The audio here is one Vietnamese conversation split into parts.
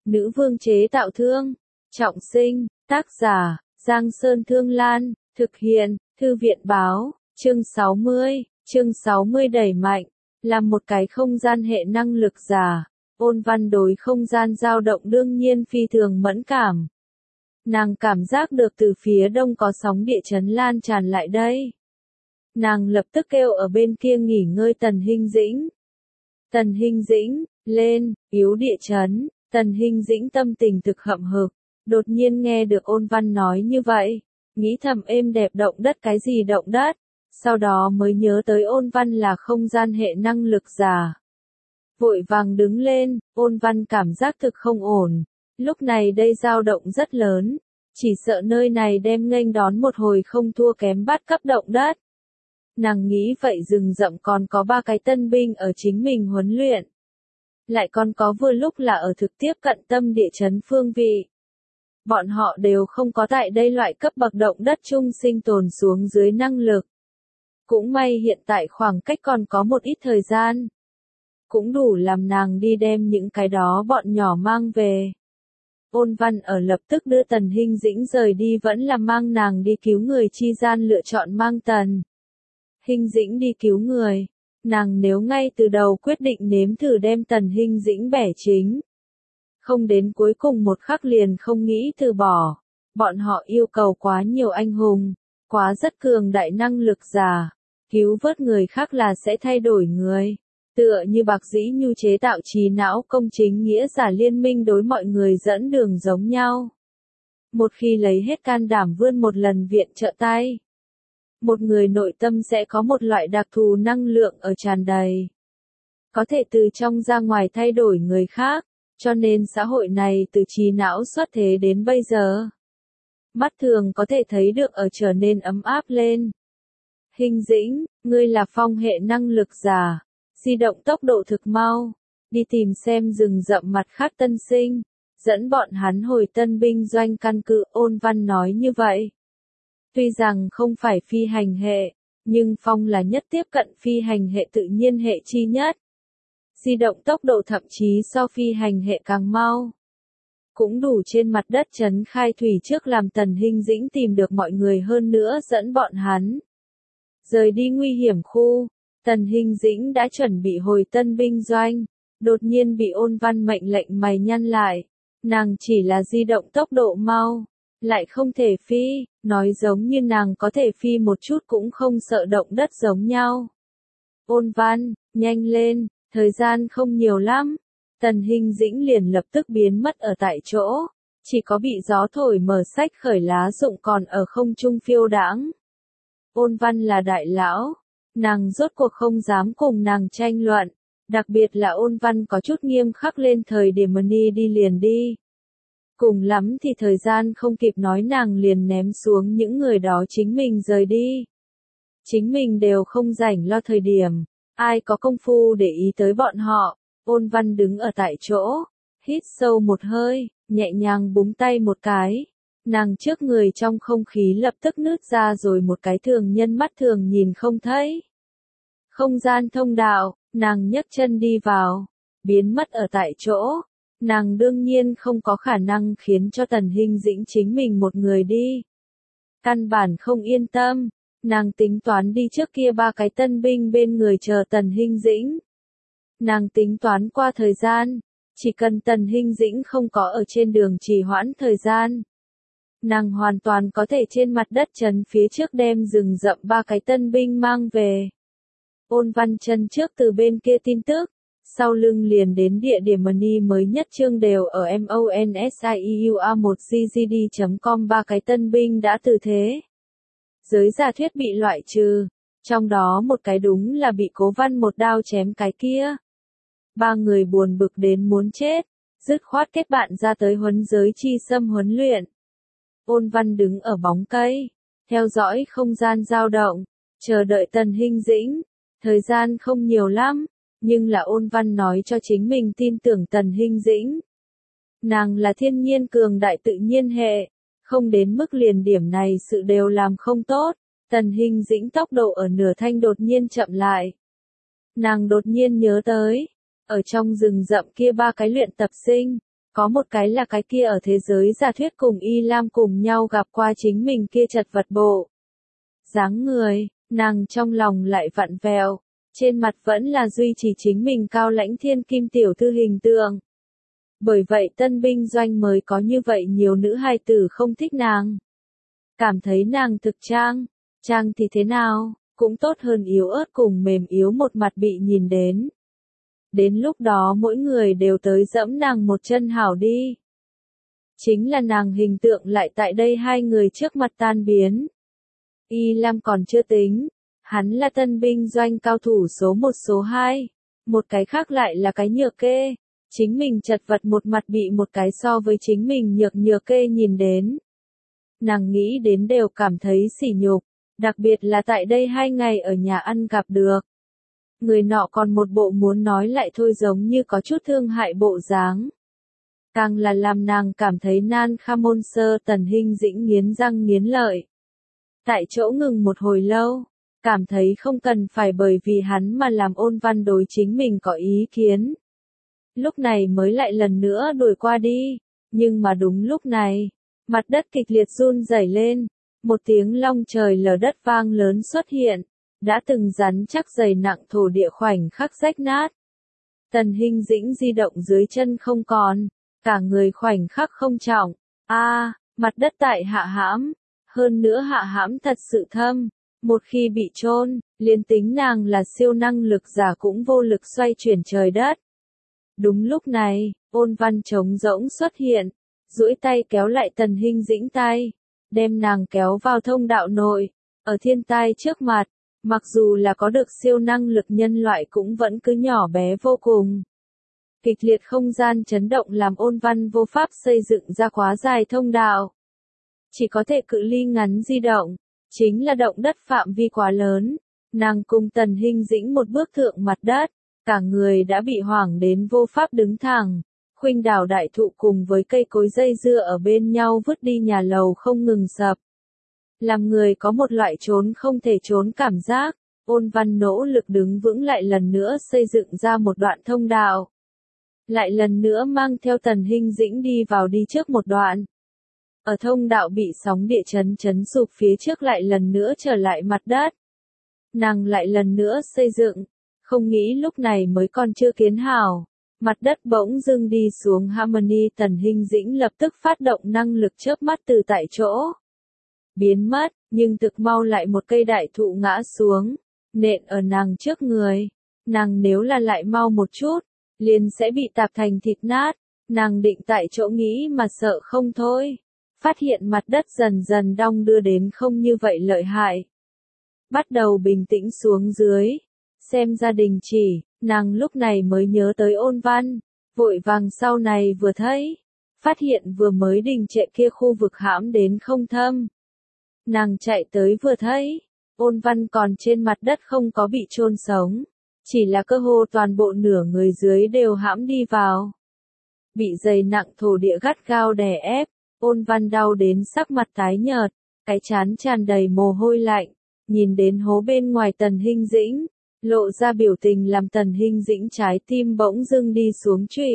Nữ vương chế tạo thương. Trọng sinh. Tác giả, Giang Sơn Thương Lan. Thực hiện, Thư viện báo. Chương 60. Chương 60 đẩy mạnh. Làm một cái không gian hệ năng lực giả. Ôn Văn đối không gian dao động đương nhiên phi thường mẫn cảm. Nàng cảm giác được từ phía đông có sóng địa chấn lan tràn lại đây. Nàng lập tức kêu ở bên kia nghỉ ngơi Tần Hinh Dĩnh. Tần Hinh Dĩnh, lên, yếu địa chấn. Tần Hinh Dĩnh tâm tình thực hậm hực, đột nhiên nghe được Ôn Văn nói như vậy, nghĩ thầm êm đẹp động đất cái gì động đất, sau đó mới nhớ tới Ôn Văn là không gian hệ năng lực giả. Vội vàng đứng lên, Ôn Văn cảm giác thực không ổn, lúc này đây dao động rất lớn, chỉ sợ nơi này đem nghênh đón một hồi không thua kém bát cấp động đất. Nàng nghĩ vậy rừng rậm còn có 3 cái tân binh ở chính mình huấn luyện. Lại còn có vừa lúc là ở thực tiếp cận tâm địa chấn phương vị. Bọn họ đều không có tại đây loại cấp bậc động đất chung sinh tồn xuống dưới năng lực. Cũng may hiện tại khoảng cách còn có một ít thời gian. Cũng đủ làm nàng đi đem những cái đó bọn nhỏ mang về. Ôn Văn ở lập tức đưa Tần Hinh Dĩnh rời đi vẫn là mang nàng đi cứu người chi gian lựa chọn mang Tần Hinh Dĩnh đi cứu người. Nàng nếu ngay từ đầu quyết định nếm thử đem Tần Hinh Dĩnh bẻ chính. Không đến cuối cùng một khắc liền không nghĩ từ bỏ. Bọn họ yêu cầu quá nhiều anh hùng, quá rất cường đại năng lực giả. Cứu vớt người khác là sẽ thay đổi người. Tựa như Bạc Dĩ Nhu chế tạo trí não công chính nghĩa giả liên minh đối mọi người dẫn đường giống nhau. Một khi lấy hết can đảm vươn một lần viện trợ tay. Một người nội tâm sẽ có một loại đặc thù năng lượng ở tràn đầy. Có thể từ trong ra ngoài thay đổi người khác, cho nên xã hội này từ trí não xuất thế đến bây giờ. Mắt thường có thể thấy được ở trở nên ấm áp lên. Hinh Dĩnh, ngươi là phong hệ năng lực giả, di động tốc độ thực mau, đi tìm xem rừng rậm mặt khác tân sinh, dẫn bọn hắn hồi tân binh doanh căn cứ. Ôn Văn nói như vậy. Tuy rằng không phải phi hành hệ, nhưng phong là nhất tiếp cận phi hành hệ tự nhiên hệ chi nhất. Di động tốc độ thậm chí so phi hành hệ càng mau. Cũng đủ trên mặt đất trấn khai thủy trước làm Tần Hinh Dĩnh tìm được mọi người hơn nữa dẫn bọn hắn. Rời đi nguy hiểm khu, Tần Hinh Dĩnh đã chuẩn bị hồi tân binh doanh, đột nhiên bị Ôn Văn mệnh lệnh mày nhăn lại. Nàng chỉ là di động tốc độ mau. Lại không thể phi, nói giống như nàng có thể phi một chút cũng không sợ động đất giống nhau. Ôn Văn, nhanh lên, thời gian không nhiều lắm. Tần Hinh Dĩnh liền lập tức biến mất ở tại chỗ, chỉ có bị gió thổi mở sách khởi lá rụng còn ở không trung phiêu đãng. Ôn Văn là đại lão, nàng rốt cuộc không dám cùng nàng tranh luận, đặc biệt là Ôn Văn có chút nghiêm khắc lên thời điểm đi liền đi. Cùng lắm thì thời gian không kịp nói nàng liền ném xuống những người đó chính mình rời đi. Chính mình đều không rảnh lo thời điểm, ai có công phu để ý tới bọn họ. Ôn Văn đứng ở tại chỗ, hít sâu một hơi, nhẹ nhàng búng tay một cái. Nàng trước người trong không khí lập tức nứt ra rồi một cái thường nhân mắt thường nhìn không thấy. Không gian thông đạo, nàng nhấc chân đi vào, biến mất ở tại chỗ. Nàng đương nhiên không có khả năng khiến cho Tần Hinh Dĩnh chính mình một người đi. Căn bản không yên tâm, nàng tính toán đi trước kia 3 cái tân binh bên người chờ Tần Hinh Dĩnh. Nàng tính toán qua thời gian, chỉ cần Tần Hinh Dĩnh không có ở trên đường trì hoãn thời gian. Nàng hoàn toàn có thể trên mặt đất trấn phía trước đem rừng rậm 3 cái tân binh mang về. Ôn Văn chân trước từ bên kia tin tức. Sau lưng liền đến địa điểm mới nhất chương đều ở monsiua1ggd.com 3 cái tân binh đã từ thế. Giới giả thuyết bị loại trừ, trong đó một cái đúng là bị Cố Văn một đao chém cái kia. 3 người buồn bực đến muốn chết, dứt khoát kết bạn ra tới huấn giới chi xâm huấn luyện. Ôn Văn đứng ở bóng cây, theo dõi không gian dao động, chờ đợi Tần Hinh Dĩnh, thời gian không nhiều lắm. Nhưng là Ôn Văn nói cho chính mình tin tưởng Tần Hinh Dĩnh. Nàng là thiên nhiên cường đại tự nhiên hệ, không đến mức liền điểm này sự đều làm không tốt. Tần Hinh Dĩnh tốc độ ở nửa thanh đột nhiên chậm lại. Nàng đột nhiên nhớ tới, ở trong rừng rậm kia 3 cái luyện tập sinh, Có một cái là cái kia ở thế giới giả thuyết cùng Y Lam cùng nhau gặp qua chính mình kia chật vật bộ. Dáng người, nàng trong lòng lại vặn vẹo, trên mặt vẫn là duy trì chính mình cao lãnh thiên kim tiểu thư hình tượng. Bởi vậy tân binh doanh mới có như vậy nhiều nữ hài tử không thích nàng. Cảm thấy nàng thực trang, trang thì thế nào, cũng tốt hơn yếu ớt cùng mềm yếu một mặt bị nhìn đến. Đến lúc đó mỗi người đều tới dẫm nàng một chân hảo đi. Chính là nàng hình tượng lại tại đây hai người trước mặt tan biến. Y Lam còn chưa tính, hắn là tân binh doanh cao thủ số 1 số 2, một cái khác lại là cái nhược kê. Chính mình chật vật một mặt bị một cái so với chính mình nhược kê nhìn đến. Nàng nghĩ đến đều cảm thấy sỉ nhục, đặc biệt là tại đây 2 ngày ở nhà ăn gặp được. Người nọ còn một bộ muốn nói lại thôi giống như có chút thương hại bộ dáng. Càng là làm nàng cảm thấy nan kha môn sơ Tần Hinh Dĩnh nghiến răng nghiến lợi. Tại chỗ ngừng một hồi lâu, cảm thấy không cần phải bởi vì hắn mà làm Ôn Văn đối chính mình có ý kiến. Lúc này mới lại lần nữa đuổi qua đi, nhưng mà đúng lúc này, mặt đất kịch liệt run rẩy lên, một tiếng long trời lở đất vang lớn xuất hiện, đã từng rắn chắc dày nặng thổ địa khoảnh khắc rách nát. Tần Hinh Dĩnh di động dưới chân không còn, cả người khoảnh khắc không trọng, mặt đất tại hạ hãm, hơn nữa hạ hãm thật sự thâm, một khi bị chôn, liền tính nàng là siêu năng lực giả cũng vô lực xoay chuyển trời đất. Đúng lúc này, Ôn Văn trống rỗng xuất hiện, duỗi tay kéo lại Tần Hinh Dĩnh tay, đem nàng kéo vào thông đạo nội, ở thiên tai trước mặt, mặc dù là có được siêu năng lực nhân loại cũng vẫn cứ nhỏ bé vô cùng. Kịch liệt không gian chấn động làm Ôn Văn vô pháp xây dựng ra quá dài thông đạo. Chỉ có thể cự ly ngắn di động, chính là động đất phạm vi quá lớn, nàng cùng Tần Hinh Dĩnh một bước thượng mặt đất. Cả người đã bị hoảng đến vô pháp đứng thẳng, khuynh đảo đại thụ cùng với cây cối dây dưa ở bên nhau vứt đi nhà lầu không ngừng sập. Làm người có một loại trốn không thể trốn cảm giác, Ôn Văn nỗ lực đứng vững lại lần nữa xây dựng ra một đoạn thông đạo. Lại lần nữa mang theo Tần Hinh Dĩnh đi vào đi trước một đoạn. Ở thông đạo bị sóng địa chấn chấn sụp phía trước lại lần nữa trở lại mặt đất. Nàng lại lần nữa xây dựng. Không nghĩ lúc này mới còn chưa kiến hảo, mặt đất bỗng dưng đi xuống Harmony. Tần Hinh Dĩnh lập tức phát động năng lực chớp mắt từ tại chỗ. Biến mất, nhưng thực mau lại một cây đại thụ ngã xuống, nện ở nàng trước người. Nàng nếu là lại mau một chút, liền sẽ bị tạp thành thịt nát, nàng định tại chỗ nghĩ mà sợ không thôi. Phát hiện mặt đất dần dần đong đưa đến không như vậy lợi hại. Bắt đầu bình tĩnh xuống dưới. Xem gia đình chỉ, nàng lúc này mới nhớ tới Ôn Văn, vội vàng sau này vừa thấy, phát hiện vừa mới đình trệ kia khu vực hãm đến không thâm. Nàng chạy tới vừa thấy, Ôn Văn còn trên mặt đất không có bị chôn sống, chỉ là cơ hồ toàn bộ nửa người dưới đều hãm đi vào. Bị dày nặng thổ địa gắt gao đè ép, Ôn Văn đau đến sắc mặt tái nhợt, cái trán tràn đầy mồ hôi lạnh, nhìn đến hố bên ngoài Tần Hinh Dĩnh. Lộ ra biểu tình làm Tần Hinh Dĩnh trái tim bỗng dưng đi xuống trụy.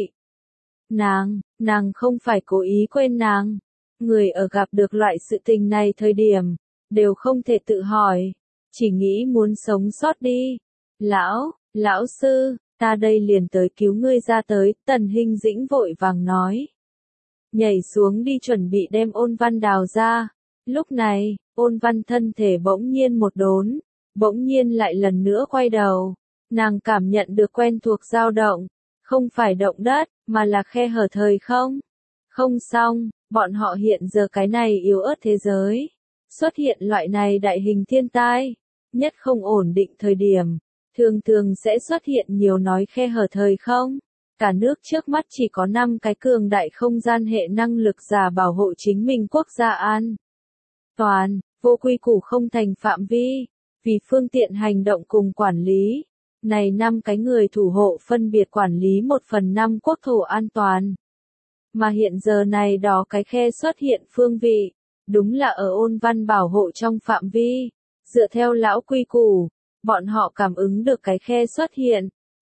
Nàng không phải cố ý quên nàng. Người ở gặp được loại sự tình này thời điểm, đều không thể tự hỏi, chỉ nghĩ muốn sống sót đi. Lão sư, ta đây liền tới cứu ngươi ra tới, Tần Hinh Dĩnh vội vàng nói. Nhảy xuống đi chuẩn bị đem Ôn Văn đào ra. Lúc này, Ôn Văn thân thể bỗng nhiên một đốn. Bỗng nhiên lại lần nữa quay đầu, nàng cảm nhận được quen thuộc dao động, không phải động đất, mà là khe hở thời không. Không xong, bọn họ hiện giờ cái này yếu ớt thế giới, xuất hiện loại này đại hình thiên tai, nhất không ổn định thời điểm, thường thường sẽ xuất hiện nhiều nói khe hở thời không. Cả nước trước mắt chỉ có 5 cái cường đại không gian hệ năng lực giả bảo hộ chính mình quốc gia an toàn, vô quy củ không thành phạm vi. Vì phương tiện hành động cùng quản lý, này 5 cái người thủ hộ phân biệt quản lý 1/5 quốc thổ an toàn. Mà hiện giờ này đó cái khe xuất hiện phương vị, đúng là ở Ôn Văn bảo hộ trong phạm vi. Dựa theo lão quy củ, bọn họ cảm ứng được cái khe xuất hiện,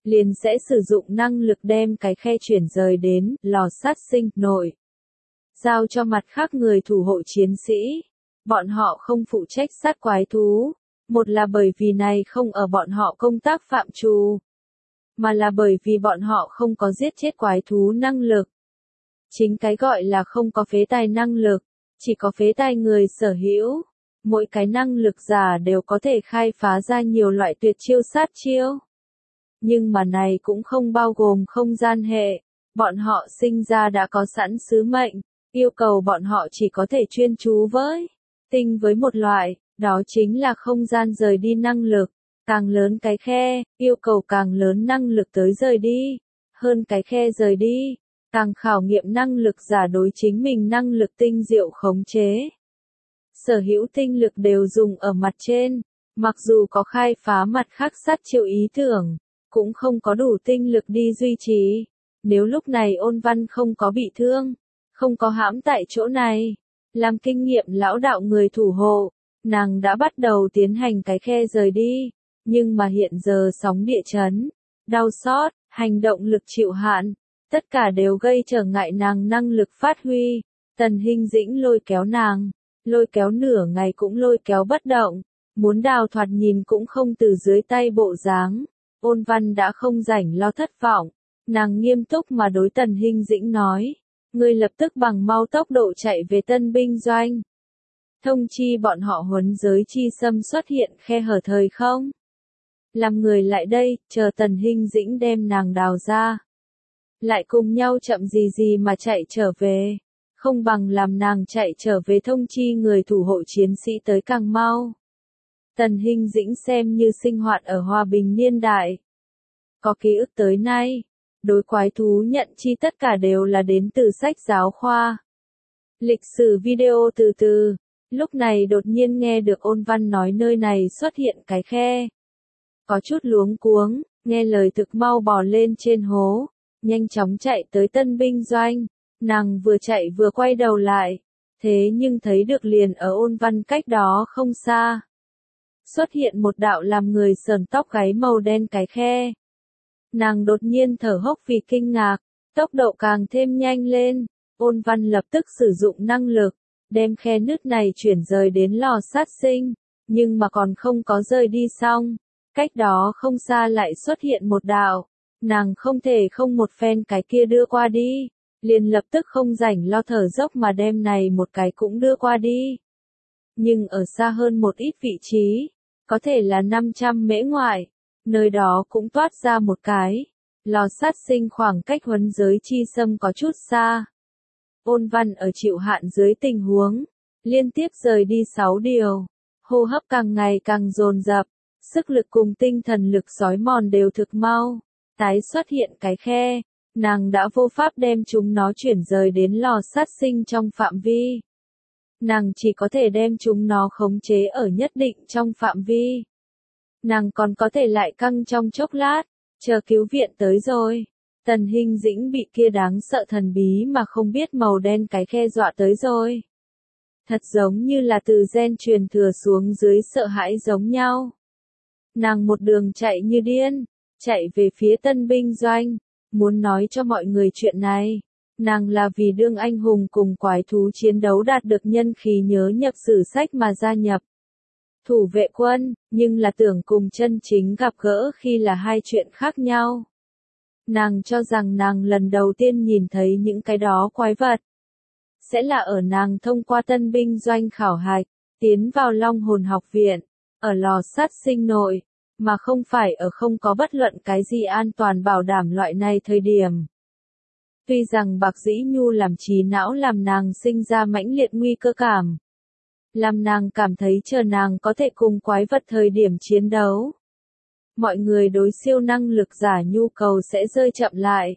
liền sẽ sử dụng năng lực đem cái khe chuyển rời đến lò sát sinh nội. Giao cho mặt khác người thủ hộ chiến sĩ. Bọn họ không phụ trách sát quái thú. Một là bởi vì này không ở bọn họ công tác phạm trù. Mà là bởi vì bọn họ không có giết chết quái thú năng lực. Chính cái gọi là không có phế tài năng lực. Chỉ có phế tài người sở hữu. Mỗi cái năng lực giả đều có thể khai phá ra nhiều loại tuyệt chiêu sát chiêu. Nhưng mà này cũng không bao gồm không gian hệ. Bọn họ sinh ra đã có sẵn sứ mệnh. Yêu cầu bọn họ chỉ có thể chuyên chú với tinh với một loại, đó chính là không gian rời đi năng lực. Càng lớn cái khe, yêu cầu càng lớn năng lực tới rời đi. Hơn cái khe rời đi, càng khảo nghiệm năng lực giả đối chính mình năng lực tinh diệu khống chế. Sở hữu tinh lực đều dùng ở mặt trên, mặc dù có khai phá mặt khác sát chiêu ý tưởng, cũng không có đủ tinh lực đi duy trì. Nếu lúc này Ôn Văn không có bị thương, không có hãm tại chỗ này, làm kinh nghiệm lão đạo người thủ hộ, nàng đã bắt đầu tiến hành cái khe rời đi, nhưng mà hiện giờ sóng địa chấn, đau xót, hành động lực chịu hạn, tất cả đều gây trở ngại nàng năng lực phát huy. Tần Hinh Dĩnh lôi kéo nửa ngày cũng lôi kéo bất động, muốn đào thoạt nhìn cũng không từ dưới tay bộ dáng. Ôn Văn đã không rảnh lo thất vọng, nàng nghiêm túc mà đối Tần Hinh Dĩnh nói, ngươi lập tức bằng mau tốc độ chạy về tân binh doanh. Thông chi bọn họ huấn giới chi xâm xuất hiện khe hở thời không. Làm người lại đây, chờ Tần Hinh Dĩnh đem nàng đào ra. Lại cùng nhau chậm gì mà chạy trở về. Không bằng làm nàng chạy trở về thông chi người thủ hộ chiến sĩ tới càng mau. Tần Hinh Dĩnh xem như sinh hoạt ở hòa bình niên đại. Có ký ức tới nay, đối quái thú nhận chi tất cả đều là đến từ sách giáo khoa. Lịch sử video từ từ, lúc này đột nhiên nghe được Ôn Văn nói nơi này xuất hiện cái khe. Có chút luống cuống, nghe lời thực mau bò lên trên hố, nhanh chóng chạy tới tân binh doanh. Nàng vừa chạy vừa quay đầu lại, thế nhưng thấy được liền ở Ôn Văn cách đó không xa. Xuất hiện một đạo làm người sờn tóc gáy màu đen cái khe. Nàng đột nhiên thở hốc vì kinh ngạc, tốc độ càng thêm nhanh lên. Ôn Văn lập tức sử dụng năng lực, đem khe nứt này chuyển rời đến lò sát sinh, nhưng mà còn không có rời đi xong. Cách đó không xa lại xuất hiện một đạo, nàng không thể không một phen cái kia đưa qua đi, liền lập tức không rảnh lo thở dốc mà đem này một cái cũng đưa qua đi. Nhưng ở xa hơn một ít vị trí, có thể là 500 mễ ngoại, nơi đó cũng toát ra một cái, lò sát sinh khoảng cách huấn giới chi xâm có chút xa. Ôn Văn ở chịu hạn dưới tình huống, liên tiếp rời đi 6 điều, hô hấp càng ngày càng dồn dập, sức lực cùng tinh thần lực sói mòn đều thực mau, tái xuất hiện cái khe, nàng đã vô pháp đem chúng nó chuyển rời đến lò sát sinh trong phạm vi. Nàng chỉ có thể đem chúng nó khống chế ở nhất định trong phạm vi. Nàng còn có thể lại căng trong chốc lát, chờ cứu viện tới rồi. Tần Hinh Dĩnh bị kia đáng sợ thần bí mà không biết màu đen cái khe dọa tới rồi. Thật giống như là từ gen truyền thừa xuống dưới sợ hãi giống nhau. Nàng một đường chạy như điên, chạy về phía tân binh doanh, muốn nói cho mọi người chuyện này. Nàng là vì đương anh hùng cùng quái thú chiến đấu đạt được nhân khí nhớ nhập sử sách mà gia nhập thủ vệ quân, nhưng là tưởng cùng chân chính gặp gỡ khi là hai chuyện khác nhau. Nàng cho rằng nàng lần đầu tiên nhìn thấy những cái đó quái vật, sẽ là ở nàng thông qua tân binh doanh khảo hạch, tiến vào Long Hồn học viện, ở lò sát sinh nội, mà không phải ở không có bất luận cái gì an toàn bảo đảm loại này thời điểm. Tuy rằng Bạc Dĩ Nhu làm trí não làm nàng sinh ra mãnh liệt nguy cơ cảm, làm nàng cảm thấy chờ nàng có thể cùng quái vật thời điểm chiến đấu, mọi người đối siêu năng lực giả nhu cầu sẽ rơi chậm lại.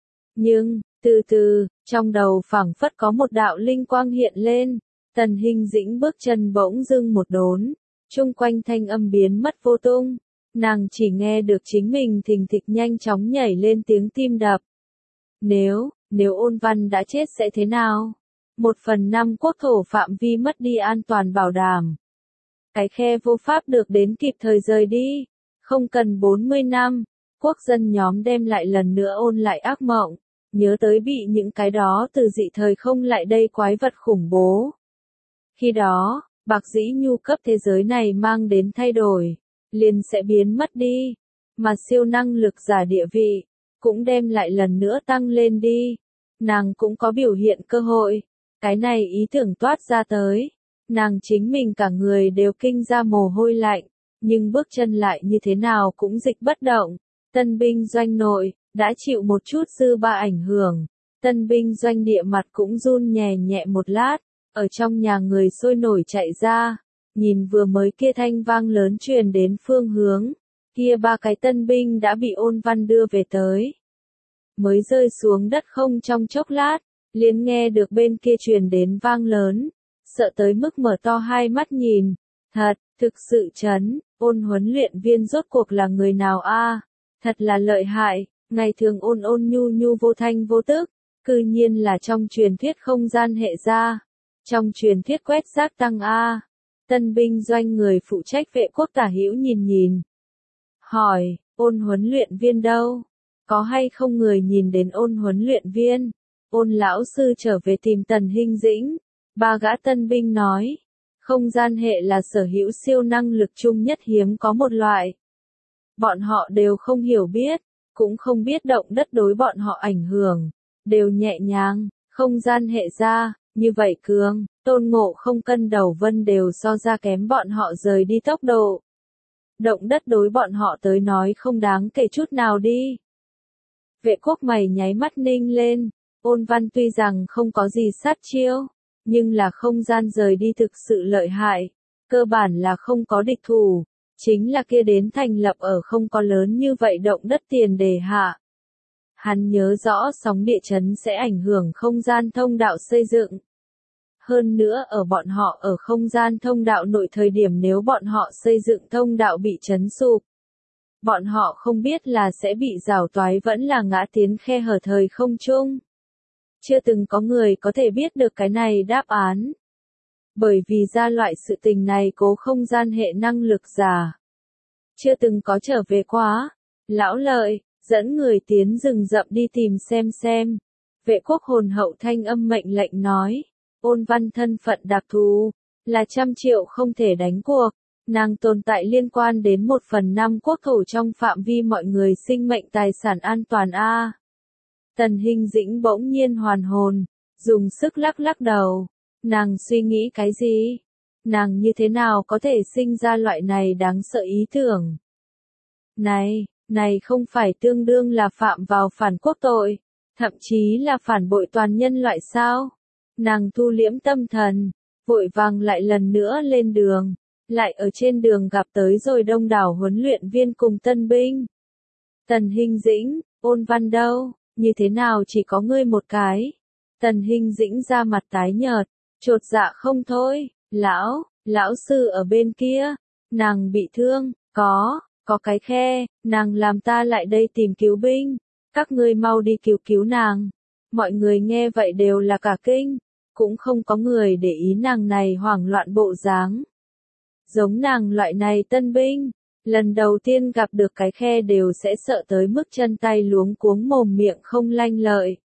Nhưng, từ từ, trong đầu phảng phất có một đạo linh quang hiện lên, Tần Hinh Dĩnh bước chân bỗng dưng một đốn, chung quanh thanh âm biến mất vô tung, nàng chỉ nghe được chính mình thình thịch nhanh chóng nhảy lên tiếng tim đập. Nếu Ôn Văn đã chết sẽ thế nào? 1/5 quốc thổ phạm vi mất đi an toàn bảo đảm. Cái khe vô pháp được đến kịp thời rời đi. Không cần 40 năm, Quốc dân nhóm đem lại lần nữa ôn lại ác mộng, nhớ tới bị những cái đó từ dị thời không lại đây quái vật khủng bố. Khi đó, bạc dĩ nhu cấp thế giới này mang đến thay đổi, liền sẽ biến mất đi, mà siêu năng lực giả địa vị, cũng đem lại lần nữa tăng lên đi. Nàng cũng có biểu hiện cơ hội, cái này ý tưởng toát ra tới, nàng chính mình cả người đều kinh ra mồ hôi lạnh, nhưng bước chân lại như thế nào cũng dịch bất động. Tân binh doanh nội, đã chịu một chút dư ba ảnh hưởng, tân binh doanh địa mặt cũng run nhẹ nhẹ một lát, ở trong nhà người sôi nổi chạy ra, nhìn vừa mới kia thanh vang lớn truyền đến phương hướng, kia ba cái tân binh đã bị Ôn Văn đưa về tới. Mới rơi xuống đất không trong chốc lát, liền nghe được bên kia truyền đến vang lớn, sợ tới mức mở to hai mắt nhìn, thực sự chấn, Ôn huấn luyện viên rốt cuộc là người nào a? Thật là lợi hại, ngày thường ôn ôn nhu nhu vô thanh vô tức, cư nhiên là trong truyền thuyết không gian hệ gia, trong truyền thuyết quét rác tăng a. Tân binh doanh người phụ trách vệ quốc tả hữu nhìn nhìn, hỏi, Ôn huấn luyện viên đâu? Có hay không người nhìn đến Ôn huấn luyện viên? Ôn lão sư trở về tìm Tần Hinh Dĩnh. Ba gã tân binh nói, không gian hệ là sở hữu siêu năng lực chung nhất hiếm có một loại. Bọn họ đều không hiểu biết, cũng không biết động đất đối bọn họ ảnh hưởng, đều nhẹ nhàng, không gian hệ ra, như vậy cường, Tôn Ngộ Không cân đầu vân đều so ra kém bọn họ rời đi tốc độ. Động đất đối bọn họ tới nói không đáng kể chút nào đi. Vệ quốc mày nháy mắt ninh lên, Ôn Văn tuy rằng không có gì sát chiêu, nhưng là không gian rời đi thực sự lợi hại, cơ bản là không có địch thủ, chính là kia đến thành lập ở không có lớn như vậy động đất tiền đề hạ. Hắn nhớ rõ sóng địa chấn sẽ ảnh hưởng không gian thông đạo xây dựng. Hơn nữa ở bọn họ ở không gian thông đạo nội thời điểm nếu bọn họ xây dựng thông đạo bị chấn sụp, bọn họ không biết là sẽ bị rào toái vẫn là ngã tiến khe hở thời không chung. Chưa từng có người có thể biết được cái này đáp án. Bởi vì ra loại sự tình này cố không gian hệ năng lực giả. Chưa từng có trở về quá. Lão Lợi, dẫn người tiến rừng rậm đi tìm xem. Vệ quốc hồn hậu thanh âm mệnh lệnh nói. Ôn Văn thân phận đặc thù, là 100 triệu không thể đánh cuộc. Nàng tồn tại liên quan đến 1/5 quốc thổ trong phạm vi mọi người sinh mệnh tài sản an toàn a. Tần Hinh Dĩnh bỗng nhiên hoàn hồn, dùng sức lắc lắc đầu. Nàng suy nghĩ cái gì? Nàng như thế nào có thể sinh ra loại này đáng sợ ý tưởng? Này không phải tương đương là phạm vào phản quốc tội, thậm chí là phản bội toàn nhân loại sao? Nàng thu liễm tâm thần, vội vàng lại lần nữa lên đường, lại ở trên đường gặp tới rồi đông đảo huấn luyện viên cùng tân binh. Tần Hinh Dĩnh, Ôn Văn đâu, như thế nào chỉ có ngươi một cái? Tần Hinh Dĩnh ra mặt tái nhợt, chột dạ không thôi, lão sư ở bên kia, nàng bị thương, có cái khe, nàng làm ta lại đây tìm cứu binh, các ngươi mau đi cứu nàng. Mọi người nghe vậy đều là cả kinh, cũng không có người để ý nàng này hoảng loạn bộ dáng. Giống nàng loại này tân binh, lần đầu tiên gặp được cái khe đều sẽ sợ tới mức chân tay luống cuống mồm miệng không lanh lợi.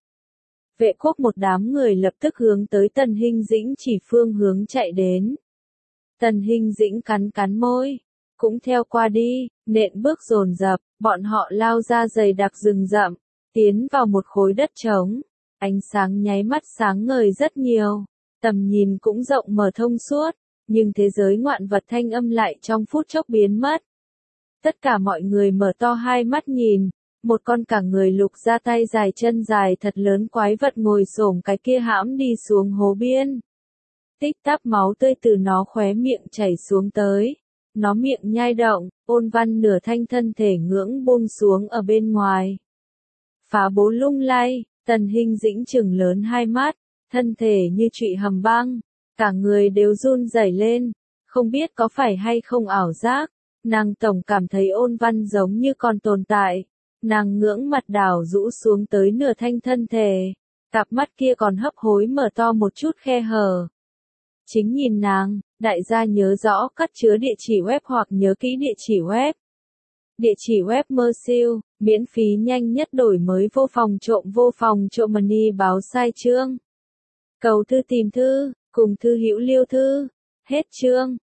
Vệ quốc một đám người lập tức hướng tới Tần Hinh Dĩnh chỉ phương hướng chạy đến. Tần Hinh Dĩnh cắn môi, cũng theo qua đi, nện bước dồn dập, bọn họ lao ra dày đặc rừng rậm, tiến vào một khối đất trống, ánh sáng nháy mắt sáng ngời rất nhiều, tầm nhìn cũng rộng mở thông suốt, nhưng thế giới ngoạn vật thanh âm lại trong phút chốc biến mất. Tất cả mọi người mở to hai mắt nhìn, một con cả người lục ra tay dài chân dài thật lớn quái vật ngồi xổm cái kia hãm đi xuống hố biên. Tích tắc máu tươi từ nó khóe miệng chảy xuống tới. Nó miệng nhai động, Ôn Văn nửa thanh thân thể ngưỡng buông xuống ở bên ngoài. Phá bố lung lay, Tần Hinh Dĩnh trừng lớn hai mắt, thân thể như trụy hầm băng, cả người đều run rẩy lên, không biết có phải hay không ảo giác, nàng tổng cảm thấy Ôn Văn giống như còn tồn tại, nàng ngưỡng mặt đảo rũ xuống tới nửa thanh thân thể, cặp mắt kia còn hấp hối mở to một chút khe hở. Chính nhìn nàng, đại gia nhớ rõ cắt chứa địa chỉ web hoặc nhớ kỹ địa chỉ web. Địa chỉ web Miễn phí nhanh nhất đổi mới vô phòng trộm money báo sai chương. Cầu thư tìm thư, cùng thư hữu liêu thư. Hết chương.